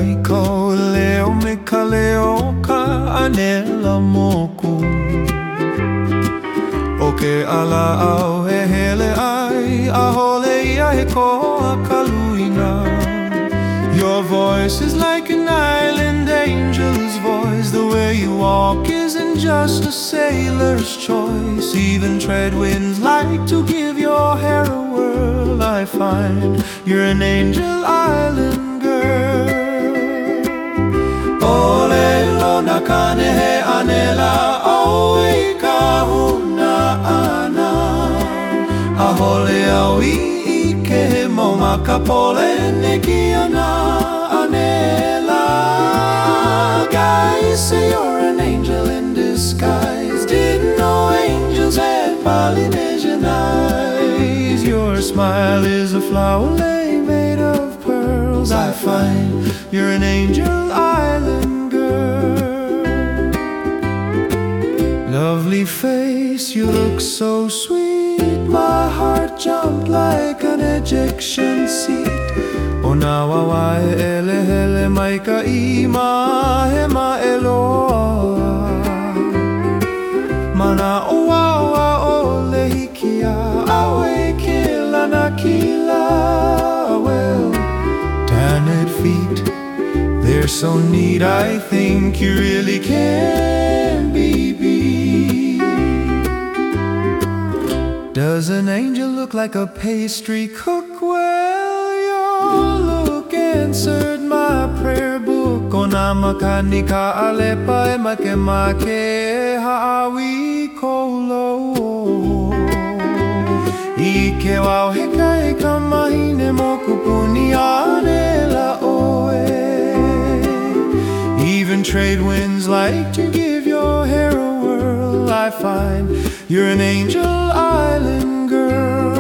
Kai ko leo me ka leo ka anela moku O ke ala au he hele ai A hole ia he koa ka luina Your voice is like an island angel's voice The way you walk isn't just a sailor's choice Even trade winds like to give your hair a whirl I find you're an angel island girl Ole lo na kane he anela Aoi ka huna ana A hole au I ke he mo makapole ne ki ana anela Guys say you're an angel in disguise Didn't know angels had Polynesian eyes Your smile is a flower lei made of pearls I find you're an angel island girl Lovely face, you look so sweet My heart jumped like an ejection seat O na wawae ele hele mai ka ima he ma eloa Mana o wawa o lehikia Awe kila na kila Well, tanned feet They're so neat I think you really can be beat Does an angel look like a pastry cook? Well, your look answered my prayer book O na makani ka alepa e make ha'awi kolo I ke wau heka e ka mahine mo kupuni anela oe Even trade winds like to give your hair a whirl I find you're an angel island girl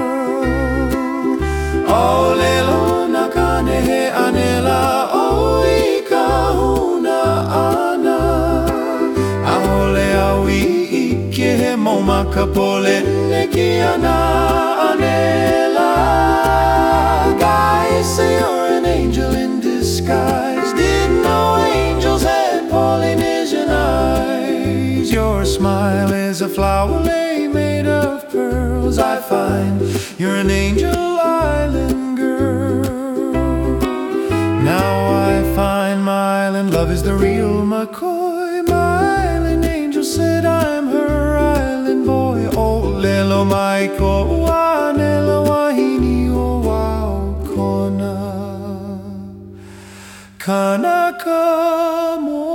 Ole lo na kane he anela Oi ka huna ana A hole au I ke he mo makapole ne ki ana anela Guys say you're an angel in disguise Didn't know angels had Polynesian eyes Your smile is a flower lei made of pearls I find you're an angel island girl Now I find my island love is the real McCoy My island angel said I'm her island boy Oh lelo mai ko anela wahini o wau kona Kanaka mo